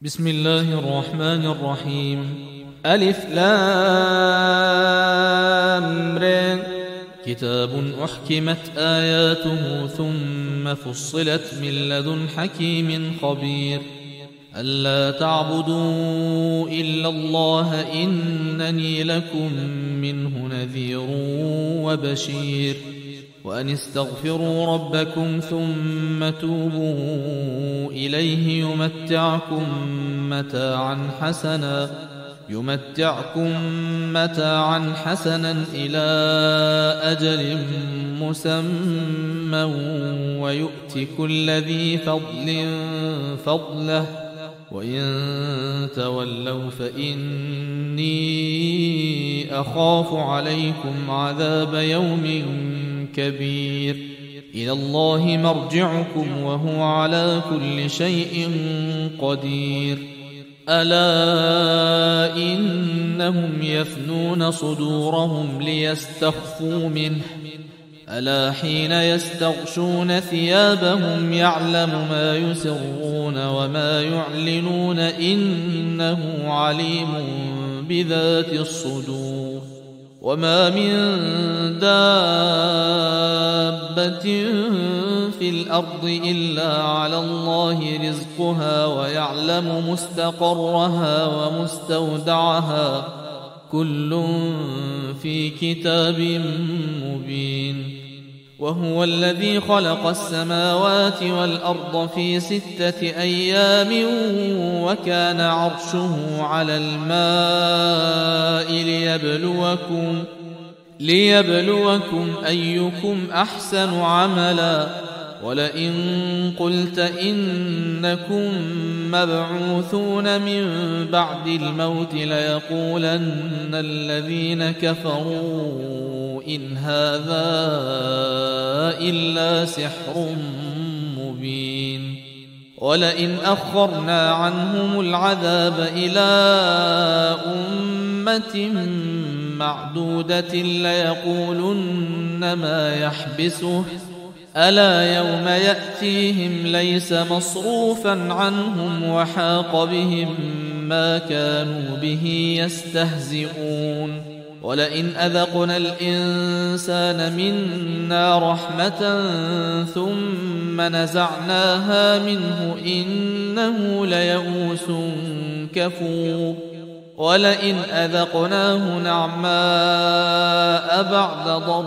بسم الله الرحمن الرحيم. ألف لام ر. كتاب أحكمت آياته ثم فصلت من لدن حكيم خبير. ألا تعبدوا إلا الله إنني لكم منه نذير وبشير. وأن استغفروا ربكم ثم توبوا إليه يمتعكم متاعا حسنا إلى أجل مسمى ويؤت كل ذي فضل فضله وإن تولوا فإني أخاف عليكم عذاب يوم كبير. إلى الله مرجعكم وهو على كل شيء قدير. ألا إنهم يفنون صدورهم ليستخفوا منه ألا حين يستغشون ثيابهم يعلم ما يسرون وما يعلنون إنه عليم بذات الصدور. وما من دابة في الأرض إلا على الله رزقها ويعلم مستقرها ومستودعها كل في كتاب مبين. وهو الذي خلق السماوات والأرض في 6 أيام وكان عرشه على الماء ليبلوكم أيكم أحسن عملا. ولئن قلت إنكم مبعوثون من بعد الموت ليقولن الذين كفروا إن هذا إلا سحر مبين. ولئن أخرنا عنهم العذاب إلى أمة معدودة ليقولن ما يحبسه ألا يوم يأتيهم ليس مصروفا عنهم وحاق بهم ما كانوا به يستهزئون. ولئن أذقنا الإنسان منا رحمة ثم نزعناها منه إنه ليئوس كفور. ولئن أذقناه نعماء بعد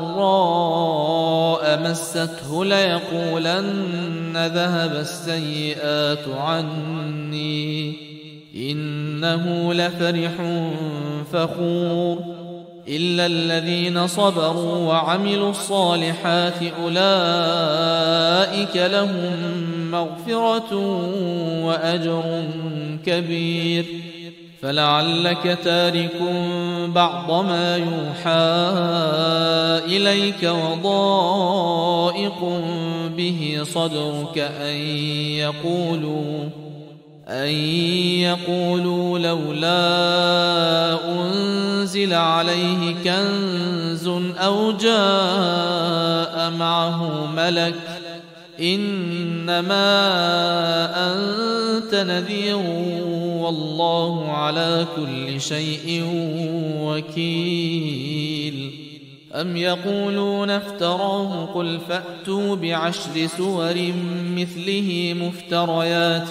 ضراء مسته ليقولن ذهب السيئات عني إنه لفرح فخور. إلا الذين صبروا وعملوا الصالحات أولئك لهم مغفرة وأجر كبير. فلعلك تارك بعض ما يوحى إليك وضائق به صدرك أن يقولوا لولا أنزل عليه كنز أو جاء معه ملك إنما أنت نذير والله على كل شيء وكيل. أم يقولون افتراه قل فأتوا ب10 سور مثله مفتريات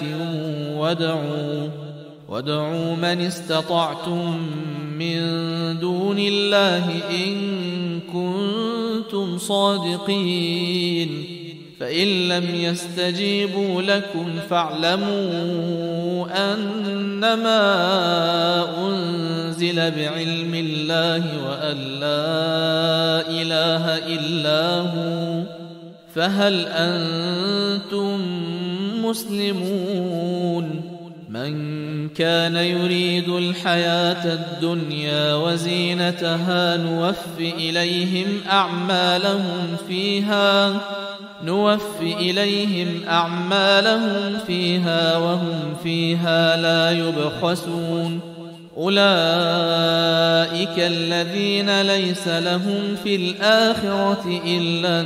وادعوا من استطعتم من دون الله إن كنتم صادقين. فإن لم يستجيبوا لكم فاعلموا أنما أنزل بعلم الله وأن لا إله إلا هو فهل أنتم مسلمون. من كان يريد الحياة الدنيا وزينتها نوف إليهم أعمالهم فيها وهم فيها لا يبخسون. أولئك الذين ليس لهم في الآخرة إلا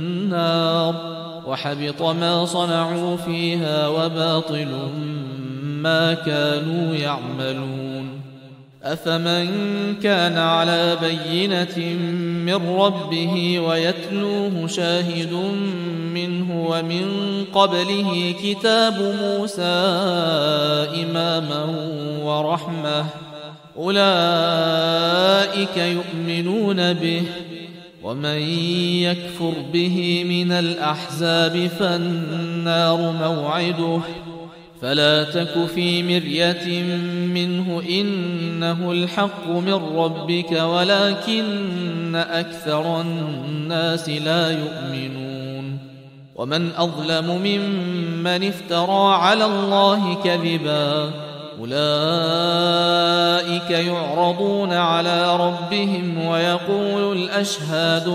النار وحبط ما صنعوا فيها وباطل ما كانوا يعملون. أفمن كان على بينة من ربه ويتلوه شاهد منه ومن قبله كتاب موسى إماما ورحمة أولئك يؤمنون به، ومن يكفر به من الأحزاب فالنار موعده، فلا تك في مرية منه إنه الحق من ربك ولكن أكثر الناس لا يؤمنون. ومن أظلم ممن افترى على الله كذبا أولئك يعرضون على ربهم ويقول الأشهاد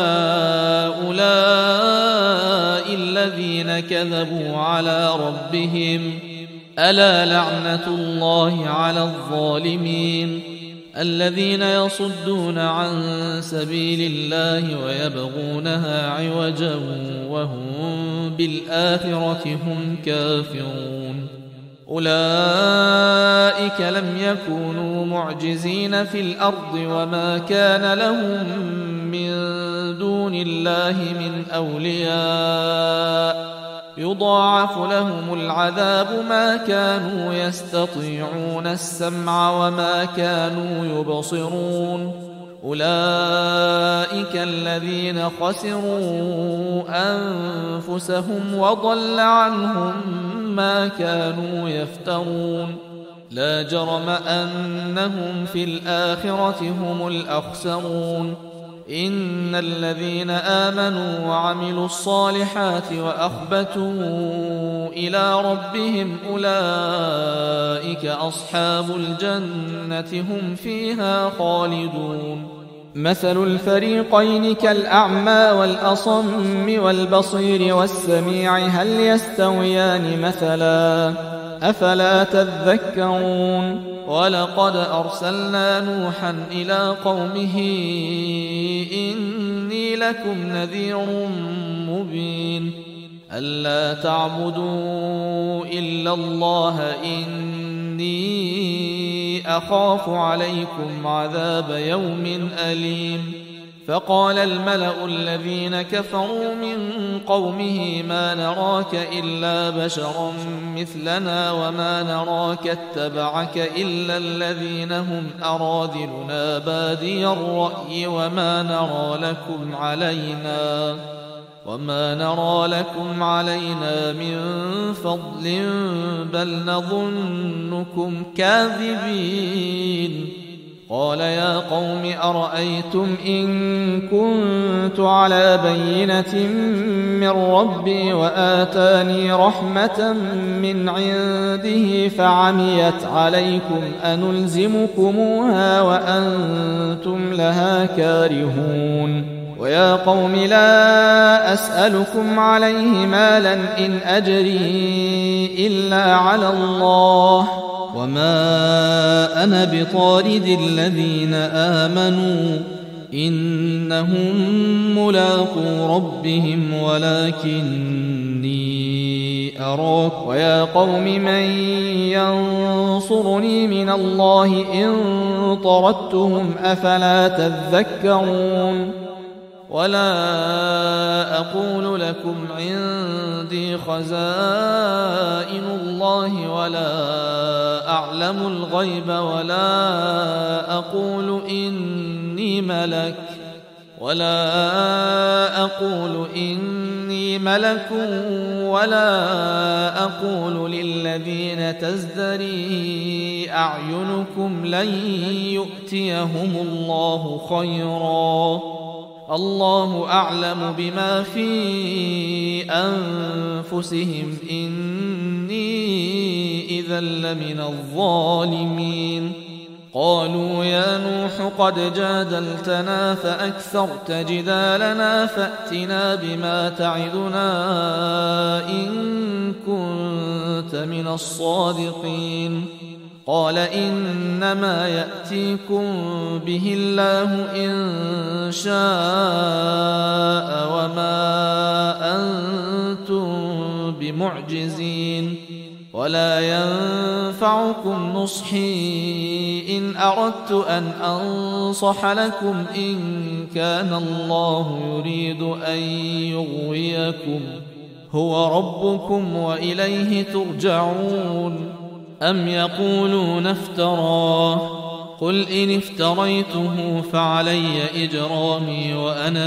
هؤلاء الذين كذبوا على ربهم ألا لعنة الله على الظالمين الذين يصدون عن سبيل الله ويبغونها عوجا وهم بالآخرة هم كافرون. أولئك لم يكونوا معجزين في الأرض وما كان لهم من دون الله من أولياء يضاعف لهم العذاب ما كانوا يستطيعون السمع وما كانوا يبصرون. أولئك الذين خسروا أنفسهم وضل عنهم ما كانوا يفترون. لا جرم أنهم في الآخرة هم الأخسرون. إن الذين آمنوا وعملوا الصالحات وأخبتوا إلى ربهم أولئك أصحاب الجنة هم فيها خالدون. مثل الفريقين كالأعمى والأصم والبصير والسميع هل يستويان مثلا أفلا تذكرون. ولقد أرسلنا نوحا إلى قومه إني لكم نذير مبين ألا تعبدوا إلا الله إني أخاف عليكم عذاب يوم أليم. فقال الملأ الذين كفروا من قومه ما نراك إلا بشرا مثلنا وما نراك اتبعك إلا الذين هم أراذلنا بادي الرأي وما نرى لكم علينا من فضل بل نظنكم كاذبين. قال يا قوم أرأيتم إن كنت على بينة من ربي وآتاني رحمة من عنده فعميت عليكم أنلزمكموها وأنتم لها كارهون. ويا قوم لا أسألكم عليه مالا إن أجري إلا على الله وما أنا بطارد الذين آمنوا إنهم ملاقو ربهم ولكني أراك. ويا قوم من ينصرني من الله إن طردتهم أفلا تذكرون. ولا أقول لكم عندي خزائن الله ولا أعلم الغيب ولا أقول إني ملك ولا أقول للذين تزدري أعينكم لن يؤتيهم الله خيرا الله أعلم بما في أنفسهم إني إذا لمن الظالمين. قالوا يا نوح قد جادلتنا فأكثرت جدالنا فأتنا بما تعدنا إن كنت من الصادقين. قال إنما يأتيكم به الله إن شاء وما أنتم بمعجزين ولا ينفعكم نصحي إن أردت أن أنصح لكم إن كان الله يريد أن يغويكم هو ربكم وإليه ترجعون أم يقولون افتراه قل إن افتريته فعلي إجرامي وأنا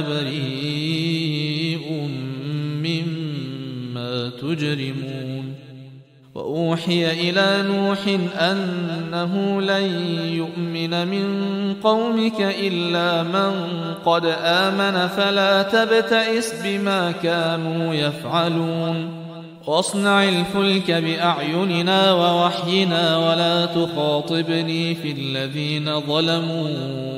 بريء مما تجرمون وأوحي إلى نوح أنه لن يؤمن من قومك إلا من قد آمن فلا تبتئس بما كانوا يفعلون واصنع الفلك بأعيننا ووحينا ولا تخاطبني في الذين ظلموا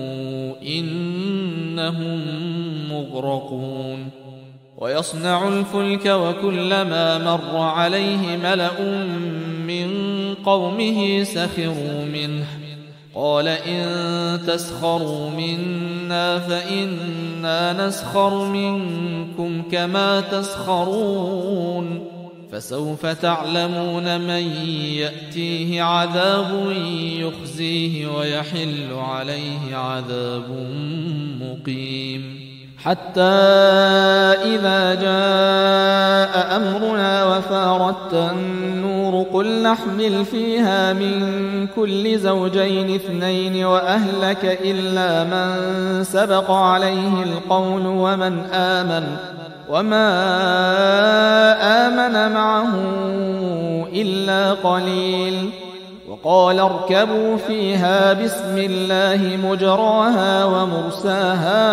إنهم مغرقون ويصنع الفلك وكلما مر عليه ملأ من قومه سخروا منه قال إن تسخروا منا فإنا نسخر منكم كما تسخرون فسوف تعلمون من يأتيه عذاب يخزيه ويحل عليه عذاب مقيم حتى إذا جاء أمرنا وفارت النور قل نحمل فيها من كل زوجين اثنين وأهلك إلا من سبق عليه القول وما آمن معه إلا قليل وقال اركبوا فيها بسم الله مجراها ومرساها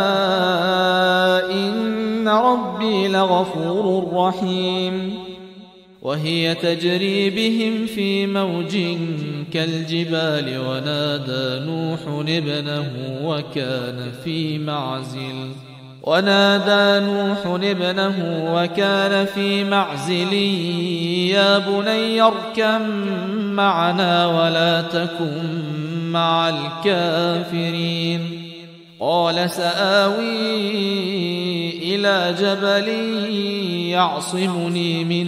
إن ربي لغفور رحيم وهي تجري بهم في موج كالجبال ونادى نوح ابنه وكان في معزل يا بني اركب معنا ولا تكن مع الكافرين قال سآوي إلى جبل يعصمني من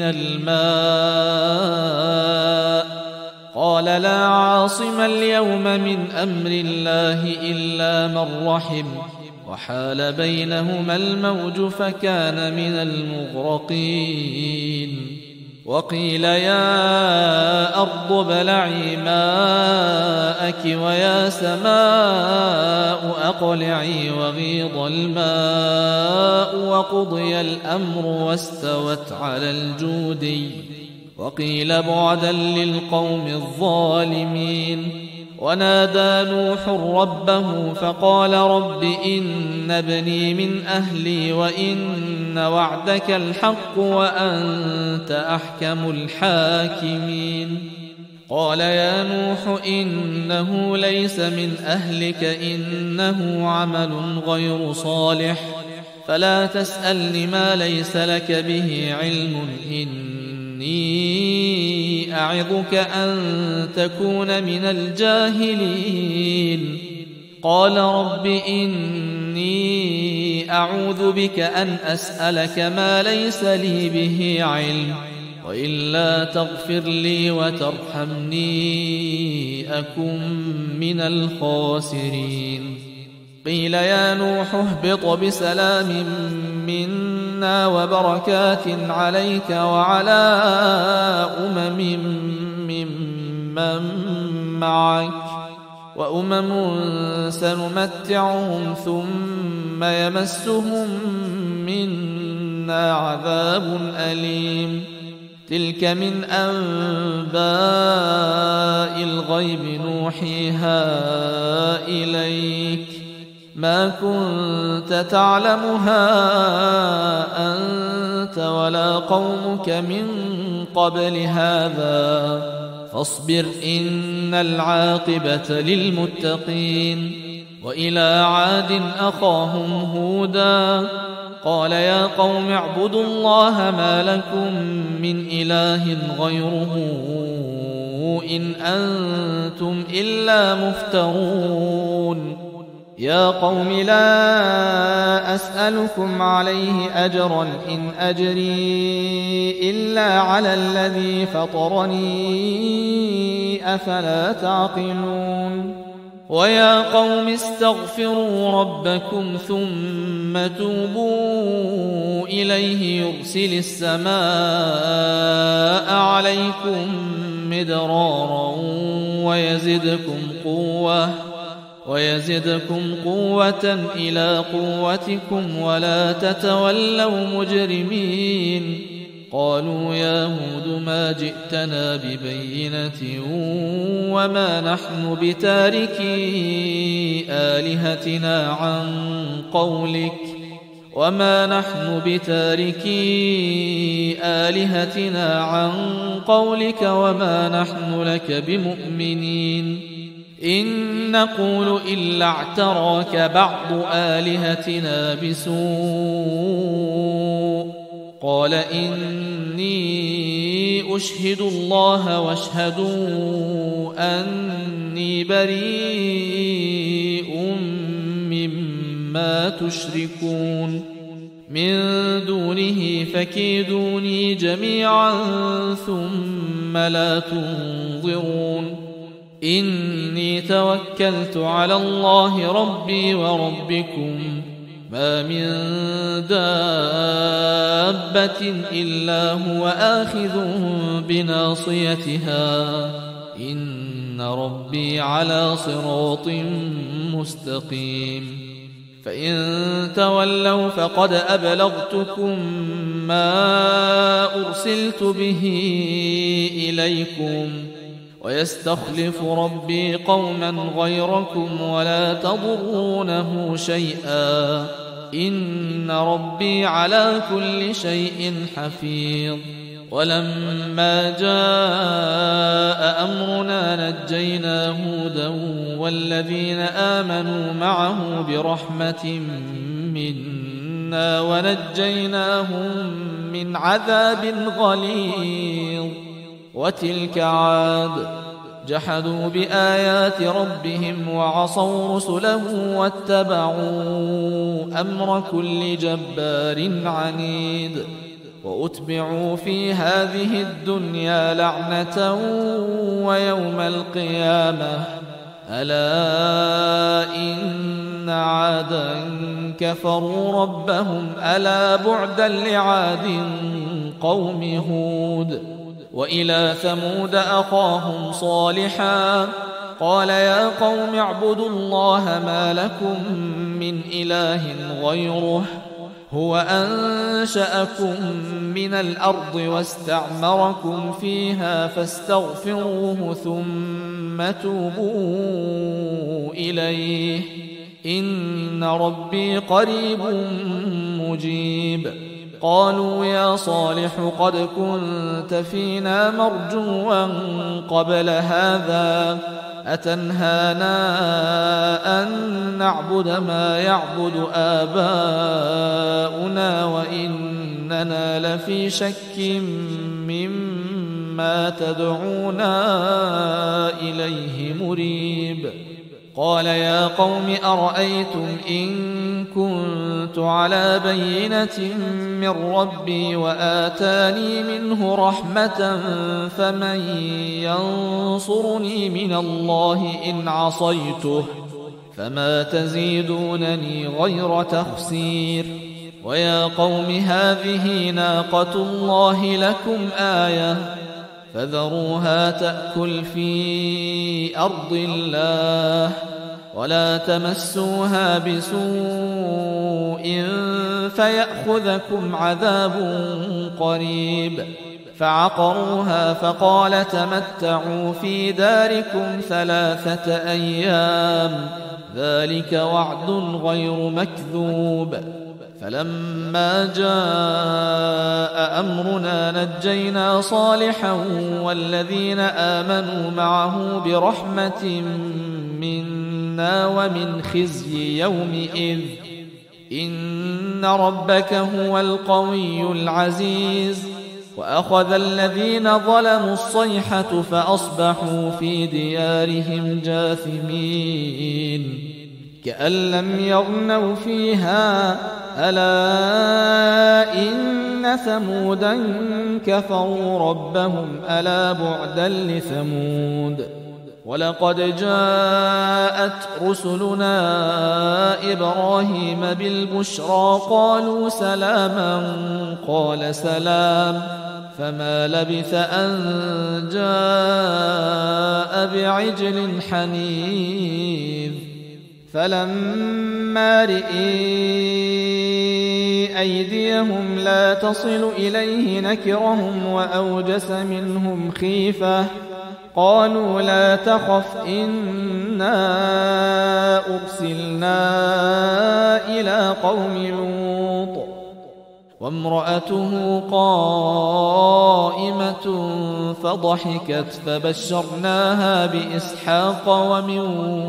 الماء قال لا عاصم اليوم من أمر الله إلا من رحم وحال بينهما الموج فكان من المغرقين وقيل يا أرض ابلعي ماءك ويا سماء أقلعي وغيض الماء وقضي الأمر واستوت على الجودي وقيل بعدا للقوم الظالمين ونادى نوح ربه فقال رب إن ابني من أهلي وإن وعدك الحق وأنت أحكم الحاكمين قال يا نوح إنه ليس من أهلك إنه عمل غير صالح فلا تسألني ما ليس لك به علم إني أعظك أن تكون من الجاهلين قال رب إني أعوذ بك أن أسألك ما ليس لي به علم وإلا تغفر لي وترحمني أكن من الخاسرين قيل يا نوح اهبط بسلام منا وبركات عليك وعلى ممن معك وأمم سنمتعهم ثم يمسهم منا عذاب أليم تلك من أنباء الغيب نوحيها إليك ما كنت تعلمها أنت ولا قومك من قبل هذا فاصبر إن العاقبة للمتقين وإلى عاد أخاهم هودا قال يا قوم اعبدوا الله ما لكم من إله غيره إن أنتم إلا مفترون يا قوم لا أسألكم عليه أجرا إن أجري إلا على الذي فطرني أفلا تعقلون ويا قوم استغفروا ربكم ثم توبوا إليه يرسل السماء عليكم مدرارا ويزدكم قوة إلى قوتكم ولا تتولوا مجرمين قالوا يا هود ما جئتنا ببينة وما نحن بتاركي آلهتنا عن قولك وما نحن لك بمؤمنين إن نقول إلا اعتراك بعض آلهتنا بسوء قال إني أشهد الله واشهدوا أني بريء مما تشركون من دونه فكيدوني جميعا ثم لا تنظرون إني توكلت على الله ربي وربكم ما من دابة إلا هو آخذ بناصيتها إن ربي على صراط مستقيم فإن تولوا فقد أبلغتكم ما أرسلت به إليكم ويستخلف ربي قوما غيركم ولا تضرونه شيئا إن ربي على كل شيء حفيظ ولما جاء أمرنا نجينا هودا والذين آمنوا معه برحمة منا ونجيناهم من عذاب غليظ وتلك عاد جحدوا بآيات ربهم وعصوا رسله واتبعوا أمر كل جبار عنيد وأتبعوا في هذه الدنيا لعنة ويوم القيامة ألا إن عادا كفروا ربهم ألا بعدا لعاد قوم هود وإلى ثمود أخاهم صالحا قال يا قوم اعبدوا الله ما لكم من إله غيره هو أنشأكم من الأرض واستعمركم فيها فاستغفروه ثم توبوا إليه إن ربي قريب مجيب قالوا يا صالح قد كنت فينا مرجوا قبل هذا أتنهانا أن نعبد ما يعبد آباؤنا وإننا لفي شك مما تدعونا إليه مريب قال يا قوم أرأيتم إن كنت على بينة من ربي وآتاني منه رحمة فمن ينصرني من الله إن عصيته فما تزيدونني غير تخسير ويا قوم هذه ناقة الله لكم آية فذروها تأكل في أرض الله ولا تمسوها بسوء فيأخذكم عذاب قريب فعقروها فقال تمتعوا في داركم 3 أيام ذلك وعد غير مكذوب فلما جاء أمرنا نجينا صالحا والذين آمنوا معه برحمة منا ومن خزي يومئذ إن ربك هو القوي العزيز وأخذ الذين ظلموا الصيحة فأصبحوا في ديارهم جاثمين كأن لم يغنوا فيها ألا إن ثمودا كفروا ربهم ألا بعدا لثمود ولقد جاءت رسلنا إبراهيم بالبشرى قالوا سلاما قال سلام فما لبث أن جاء بعجل حنيذ فلما رئي أيديهم لا تصل إليه نكرهم وأوجس منهم خيفة قالوا لا تخف إنا أرسلنا إلى قوم لوط وامرأته قائمة فضحكت فبشرناها بإسحاق ومن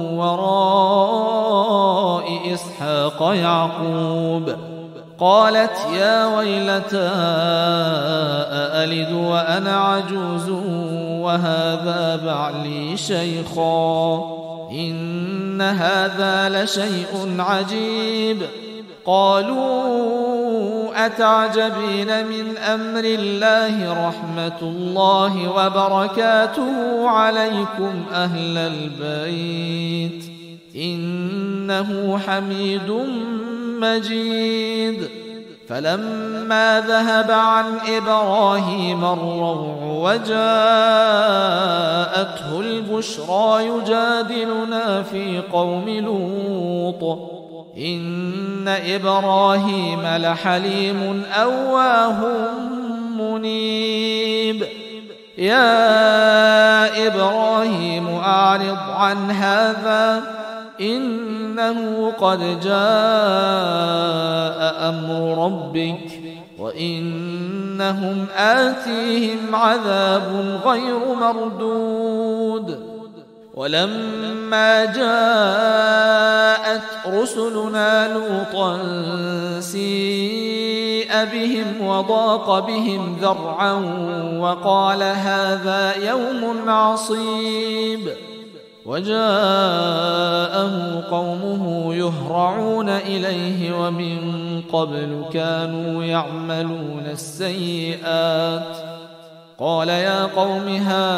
وراء إسحاق يعقوب قالت يا ويلتى أألد وأنا عجوز وهذا بعلي شيخا إن هذا لشيء عجيب قالوا أتعجبين من أمر الله رحمة الله وبركاته عليكم أهل البيت إنه حميد مجيد فلما ذهب عن إبراهيم الروع وجاءته البشرى يجادلنا في قوم لوط إن إبراهيم لحليم أواه منيب يا إبراهيم أعرض عن هذا إنه قد جاء أمر ربك وإنهم آتيهم عذاب غير مردود ولما جاءت رسلنا لوطا سيء بهم وضاق بهم ذرعا وقال هذا يوم عصيب وجاءه قومه يهرعون إليه ومن قبل كانوا يعملون السيئات قال يا قوم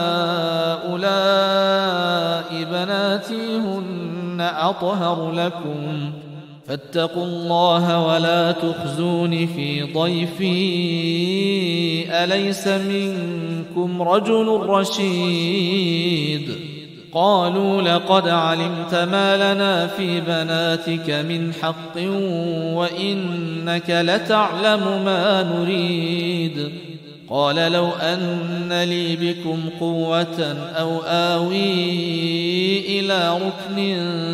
هؤلاء بناتي هن أطهر لكم فاتقوا الله ولا تخزون في ضيفي أليس منكم رجل رشيد قالوا لقد علمت ما لنا في بناتك من حق وإنك لتعلم ما نريد قال لو أن لي بكم قوة أو آوي إلى ركن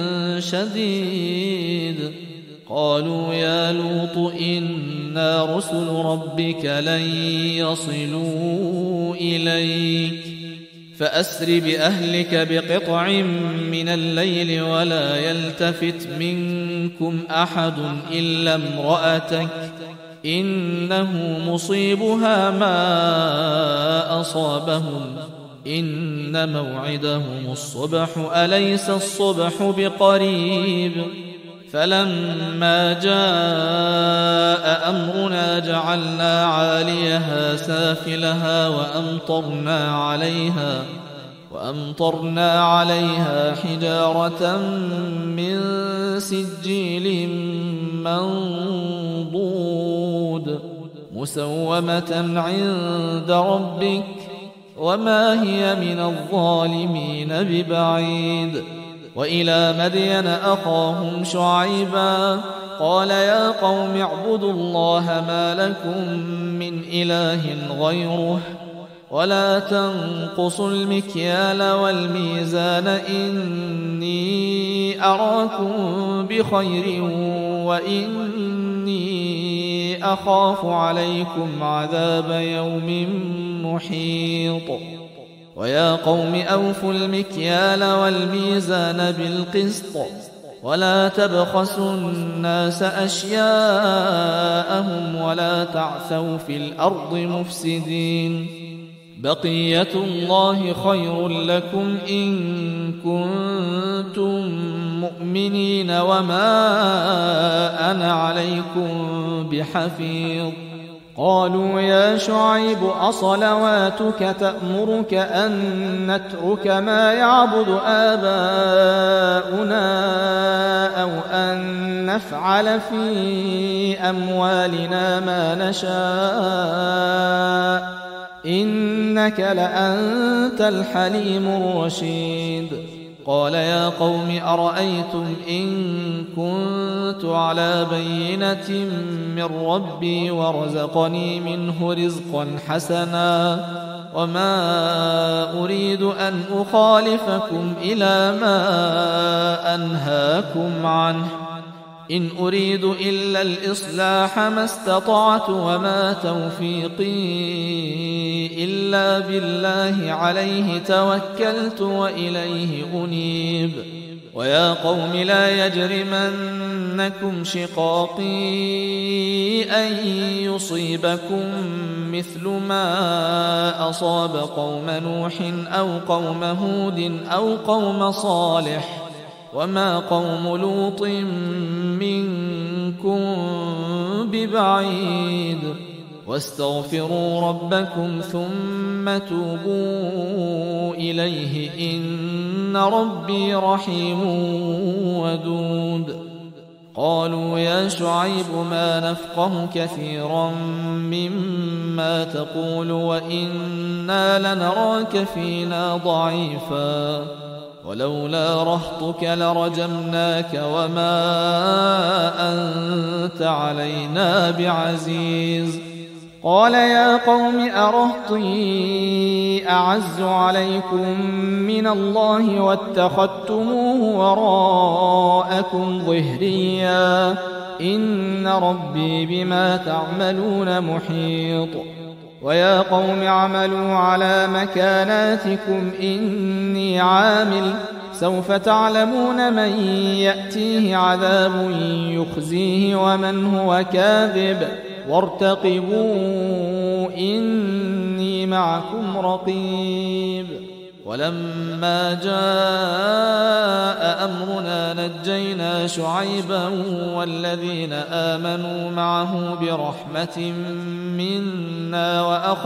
شديد قالوا يا لوط إنا رسل ربك لن يصلوا إليك فأسر بأهلك بقطع من الليل ولا يلتفت منكم أحد إلا امرأتك إنه مصيبها ما أصابهم إن موعدهم الصبح أليس الصبح بقريب فلما جاء أمرنا جعلنا عاليها سافلها وأمطرنا عليها حجارة من سجيل منضود مسومة عند ربك وما هي من الظالمين ببعيد وإلى مدين أخاهم شعيبا قال يا قوم اعبدوا الله ما لكم من إله غيره ولا تنقصوا المكيال والميزان إني أراكم بخير وإني أخاف عليكم عذاب يوم محيط ويا قوم أوفوا المكيال والميزان بالقسط ولا تبخسوا الناس أشياءهم ولا تعثوا في الأرض مفسدين بقية الله خير لكم إن كنتم مؤمنين وما أنا عليكم بحفيظ. قالوا يا شعيب أصلواتك تأمرك أن نترك ما يعبد آباؤنا أو أن نفعل في أموالنا ما نشاء إنك لأنت الحليم الرشيد. قال يا قوم أرأيتم إن كنت على بينة من ربي ورزقني منه رزقا حسنا وما أريد أن أخالفكم إلى ما أنهاكم عنه إن أريد إلا الإصلاح ما استطعت وما توفيقي إلا بالله عليه توكلت وإليه أنيب. ويا قوم لا يجرمنكم شقاقي أن يصيبكم مثل ما أصاب قوم نوح أو قوم هود أو قوم صالح وما قوم لوط منكم ببعيد. واستغفروا ربكم ثم توبوا إليه إن ربي رحيم ودود. قالوا يا شعيب ما نفقه كثيرا مما تقول وإنا لنراك فينا ضعيفا ولولا رهطك لرجمناك وما أنت علينا بعزيز. قال يا قوم أرهطي أعز عليكم من الله واتخذتموه وراءكم ظهريا إن ربي بما تعملون محيط. ويا قوم اعملوا على مكاناتكم إني عامل سوف تعلمون من يأتيه عذاب يخزيه ومن هو كاذب وارتقبوا إني معكم رقيب. ولما جاء أمرنا نجينا شعيبا والذين آمنوا معه برحمة منا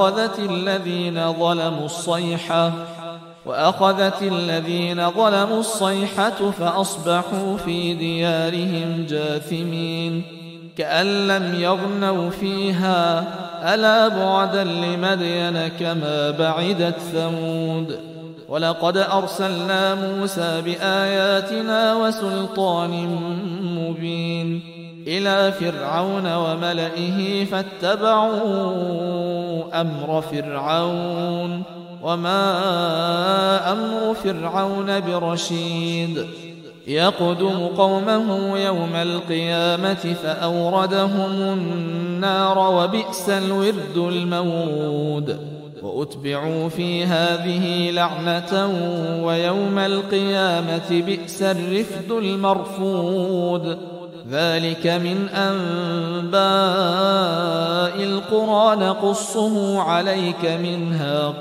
وأخذت الذين ظلموا الصيحة فأصبحوا في ديارهم جاثمين كأن لم يغنوا فيها ألا بعدا لمدين كما بعدت ثمود. ولقد أرسلنا موسى بآياتنا وسلطان مبين إلى فرعون وملئه فاتبعوا أمر فرعون وما أمر فرعون برشيد. يقدم قومه يوم القيامة فأوردهم النار وبئس الورد المورود. وأتبعوا في هذه لعنة ويوم القيامة بئس الرفد المرفود. ذلك من أنباء القرى نقصه عليك منها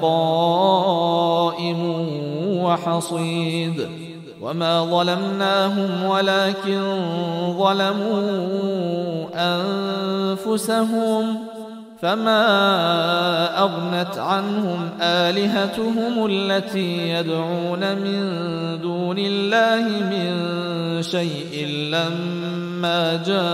قائم وحصيد. وما ظلمناهم ولكن ظلموا أنفسهم فما أغنت عنهم آلهتهم التي يدعون من دون الله من شيء لما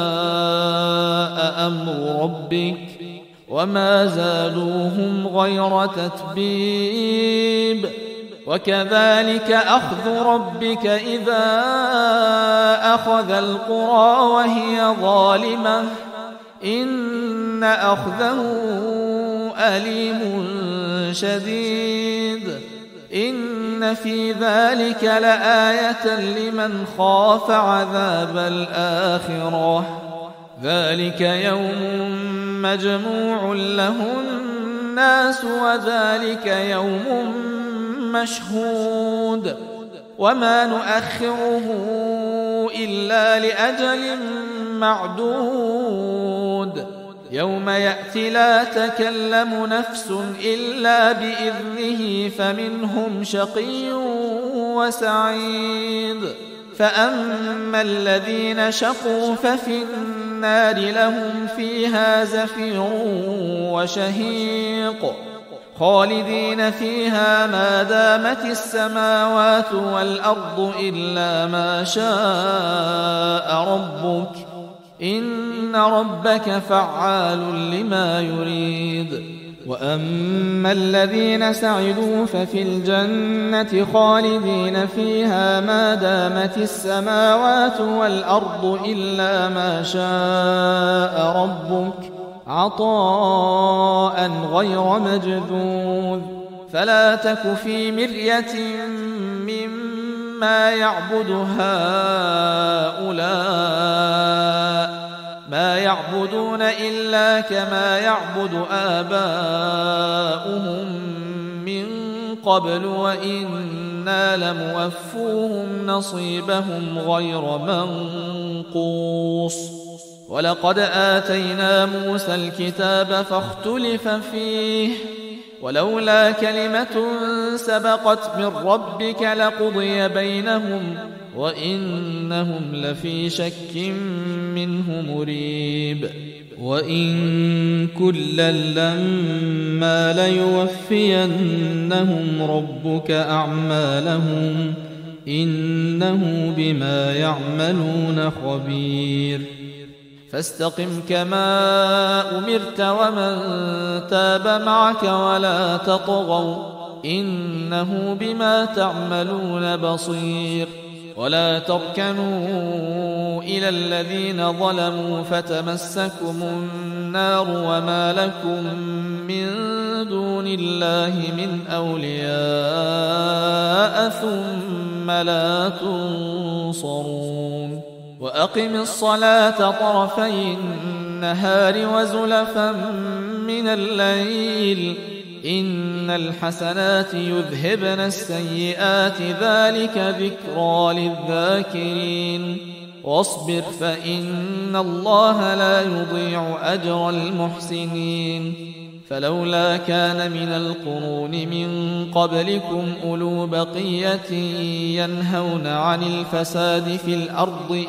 جاء أمر ربك وما زادوهم غير تتبيب. وكذلك أخذ ربك إذا أخذ القرى وهي ظالمة إن أخذه أليم شديد. إن في ذلك لآية لمن خاف عذاب الآخرة. ذلك يوم مجموع له الناس وذلك يوم مشهود. وما نؤخره إلا لأجل معدود. يوم يأتي لا تكلم نفس إلا بإذنه فمنهم شقي وسعيد فأما الذين شقوا ففي النار لهم فيها زفير وشهيق خالدين فيها ما دامت السماوات والأرض إلا ما شاء ربك إن ربك فعال لما يريد وأما الذين سعدوا ففي الجنة خالدين فيها ما دامت السماوات والأرض إلا ما شاء ربك عطاء غير مجذوذ فلا تك في مرية مما يعبد هؤلاء ما يعبدون إلا كما يعبد آباؤهم من قبل وإنا لموفوهم نصيبهم غير منقوص ولقد آتينا موسى الكتاب فاختلف فيه ولولا كلمة سبقت من ربك لقضي بينهم وإنهم لفي شك منه مريب وإن كلا لما ليوفينهم ربك أعمالهم إنه بما يعملون خبير فاستقم كما أمرت ومن تاب معك ولا تطغوا إنه بما تعملون بصير ولا تركنوا إلى الذين ظلموا فتمسكم النار وما لكم من دون الله من أولياء ثم لا تنصرون وأقم الصلاة طرفي النهار وزلفا من الليل إن الحسنات يذهبن السيئات ذلك ذكرى للذاكرين واصبر فإن الله لا يضيع أجر المحسنين فلولا كان من القرون من قبلكم أولو بقية ينهون عن الفساد في الأرض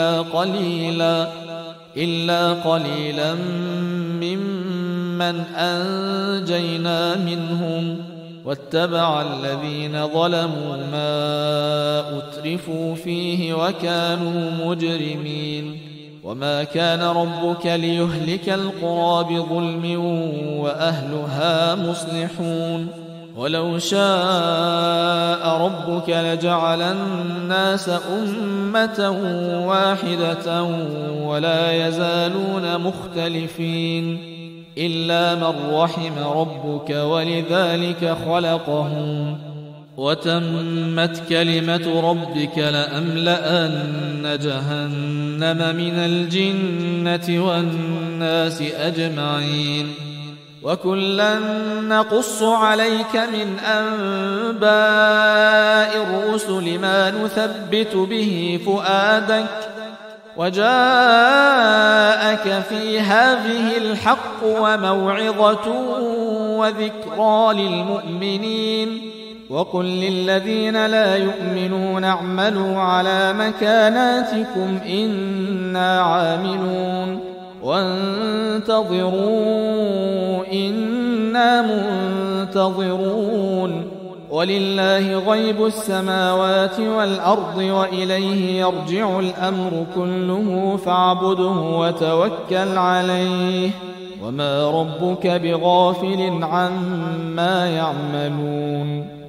إلا قليلا ممن أنجينا منهم واتبع الذين ظلموا ما أترفوا فيه وكانوا مجرمين وما كان ربك ليهلك القرى بظلم وأهلها مصلحون ولو شاء ربك لجعل الناس أمة واحدة ولا يزالون مختلفين إلا من رحم ربك ولذلك خلقهم وتمت كلمة ربك لأملأن جهنم من الجنة والناس أجمعين وكلا نقص عليك من أنباء الرسل ما نثبت به فؤادك وجاءك في هذه الحق وموعظة وذكرى للمؤمنين وقل للذين لا يؤمنون اعملوا على مكاناتكم إنا عاملون وانتظروا إنا منتظرون ولله غيب السماوات والأرض وإليه يرجع الأمر كله فاعبده وتوكل عليه وما ربك بغافل عما يعملون